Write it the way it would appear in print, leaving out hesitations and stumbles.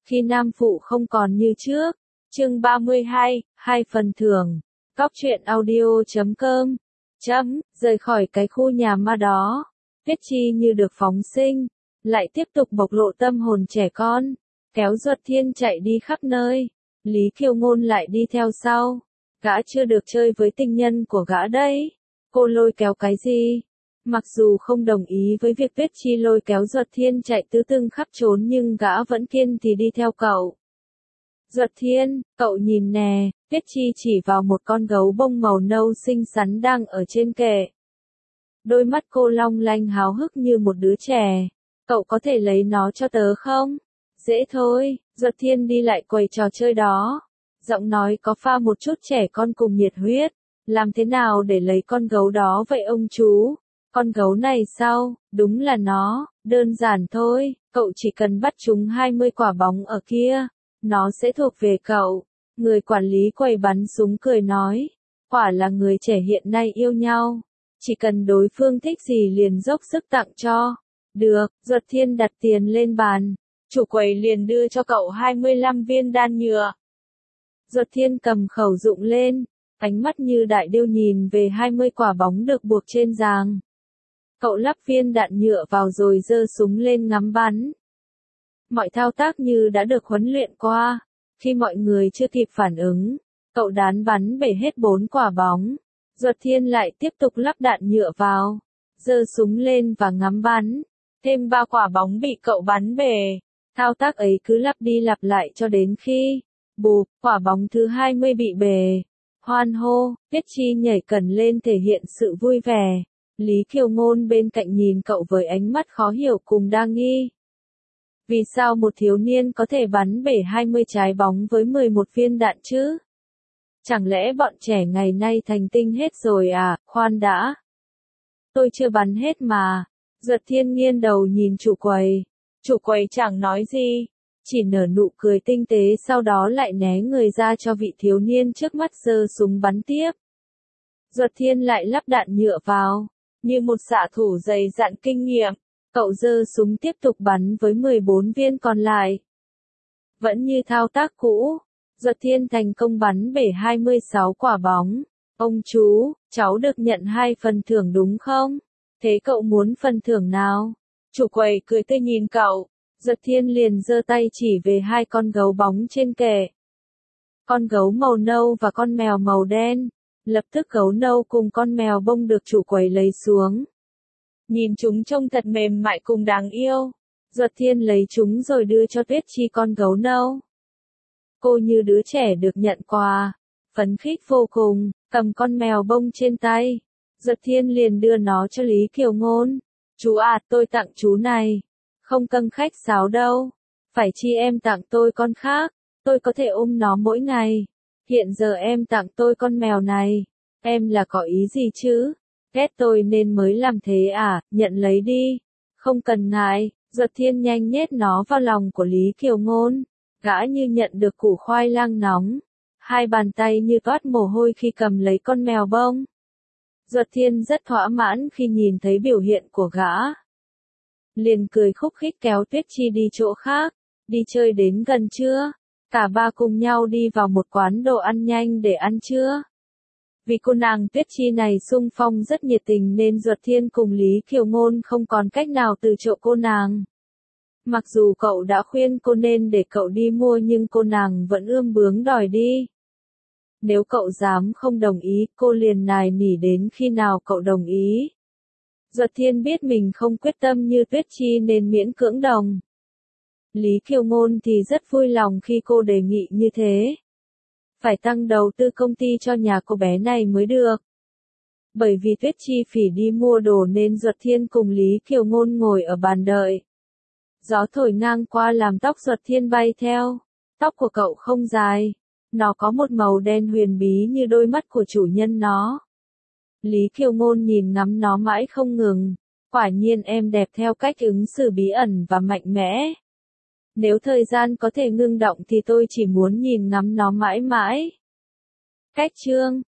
khi nam phụ không còn như trước. Chương 32, 2 phần thưởng. Cóc truyện audio.com. Rời khỏi cái khu nhà ma đó, Tuyết Chi như được phóng sinh, lại tiếp tục bộc lộ tâm hồn trẻ con, kéo Duật Thiên chạy đi khắp nơi. Lý Kiều Ngôn lại đi theo sau. Gã chưa được chơi với tình nhân của gã đấy. Cô lôi kéo cái gì? Mặc dù không đồng ý với việc Tuyết Chi lôi kéo Duật Thiên chạy tứ tung khắp trốn nhưng gã vẫn kiên thì đi theo cậu. Duật Thiên, cậu nhìn nè, Tuyết Chi chỉ vào một con gấu bông màu nâu xinh xắn đang ở trên kệ. Đôi mắt cô long lanh háo hức như một đứa trẻ. Cậu có thể lấy nó cho tớ không? Dễ thôi, Duật Thiên đi lại quầy trò chơi đó. Giọng nói có pha một chút trẻ con cùng nhiệt huyết. Làm thế nào để lấy con gấu đó vậy ông chú? Con gấu này sao? Đúng là nó, đơn giản thôi, cậu chỉ cần bắt chúng 20 quả bóng ở kia. Nó sẽ thuộc về cậu. Người quản lý quầy bắn súng cười nói. Quả là người trẻ hiện nay yêu nhau. Chỉ cần đối phương thích gì liền dốc sức tặng cho. Được, Duật Thiên đặt tiền lên bàn. Chủ quầy liền đưa cho cậu 25 viên đan nhựa. Duật Thiên cầm khẩu dụng lên. Ánh mắt như đại điêu nhìn về 20 quả bóng được buộc trên giàng. Cậu lắp viên đạn nhựa vào rồi giơ súng lên ngắm bắn. Mọi thao tác như đã được huấn luyện qua. Khi mọi người chưa kịp phản ứng, cậu đán bắn bể hết 4 quả bóng. Duật Thiên lại tiếp tục lắp đạn nhựa vào, giơ súng lên và ngắm bắn. Thêm 3 quả bóng bị cậu bắn bể. Thao tác ấy cứ lặp đi lặp lại cho đến khi, bụp, quả bóng thứ 20 bị bể. Hoan hô, Tuyết Chi nhảy cẩn lên thể hiện sự vui vẻ. Lý Kiều Ngôn bên cạnh nhìn cậu với ánh mắt khó hiểu cùng đa nghi. Vì sao một thiếu niên có thể bắn bể 20 trái bóng với 11 viên đạn chứ? Chẳng lẽ bọn trẻ ngày nay thành tinh hết rồi à? Khoan đã. Tôi chưa bắn hết mà. Duật Thiên nghiêng đầu nhìn chủ quầy. Chủ quầy chẳng nói gì, chỉ nở nụ cười tinh tế sau đó lại né người ra cho vị thiếu niên trước mắt giơ súng bắn tiếp. Duật Thiên lại lắp đạn nhựa vào, như một xạ thủ dày dặn kinh nghiệm. Cậu giơ súng tiếp tục bắn với 14 viên còn lại. Vẫn như thao tác cũ, Duật Thiên thành công bắn bể 26 quả bóng. Ông chú, cháu được nhận 2 phần thưởng đúng không? Thế cậu muốn phần thưởng nào? Chủ quầy cười tươi nhìn cậu. Duật Thiên liền giơ tay chỉ về 2 con gấu bóng trên kệ. Con gấu màu nâu và con mèo màu đen. Lập tức gấu nâu cùng con mèo bông được chủ quầy lấy xuống. Nhìn chúng trông thật mềm mại cùng đáng yêu. Duật Thiên lấy chúng rồi đưa cho Tuyết Chi con gấu nâu. Cô như đứa trẻ được nhận quà, phấn khích vô cùng, cầm con mèo bông trên tay. Duật Thiên liền đưa nó cho Lý Kiều Ngôn. Chú à, tôi tặng chú này. Không căng khách sáo đâu. Phải chi em tặng tôi con khác, tôi có thể ôm nó mỗi ngày. Hiện giờ em tặng tôi con mèo này. Em là có ý gì chứ? Ghét tôi nên mới làm thế à, nhận lấy đi. Không cần ngại, Duật Thiên nhanh nhét nó vào lòng của Lý Kiều Ngôn. Gã như nhận được củ khoai lang nóng. 2 bàn tay như toát mồ hôi khi cầm lấy con mèo bông. Duật Thiên rất thỏa mãn khi nhìn thấy biểu hiện của gã. Liền cười khúc khích kéo Tuyết Chi đi chỗ khác. Đi chơi đến gần trưa. Cả ba cùng nhau đi vào một quán đồ ăn nhanh để ăn trưa. Vì cô nàng Tuyết Chi này xung phong rất nhiệt tình nên Duật Thiên cùng Lý Kiều Ngôn không còn cách nào từ chối cô nàng. Mặc dù cậu đã khuyên cô nên để cậu đi mua nhưng cô nàng vẫn ương bướng đòi đi. Nếu cậu dám không đồng ý, cô liền nài nỉ đến khi nào cậu đồng ý. Duật Thiên biết mình không quyết tâm như Tuyết Chi nên miễn cưỡng đồng. Lý Kiều Ngôn thì rất vui lòng khi cô đề nghị như thế. Phải tăng đầu tư công ty cho nhà cô bé này mới được. Bởi vì Tuyết Chi phỉ đi mua đồ nên Duật Thiên cùng Lý Kiều Ngôn ngồi ở bàn đợi. Gió thổi ngang qua làm tóc Duật Thiên bay theo. Tóc của cậu không dài. Nó có một màu đen huyền bí như đôi mắt của chủ nhân nó. Lý Kiều Ngôn nhìn ngắm nó mãi không ngừng. Quả nhiên em đẹp theo cách ứng xử bí ẩn và mạnh mẽ. Nếu thời gian có thể ngưng động thì tôi chỉ muốn nhìn ngắm nó mãi mãi. Cách chương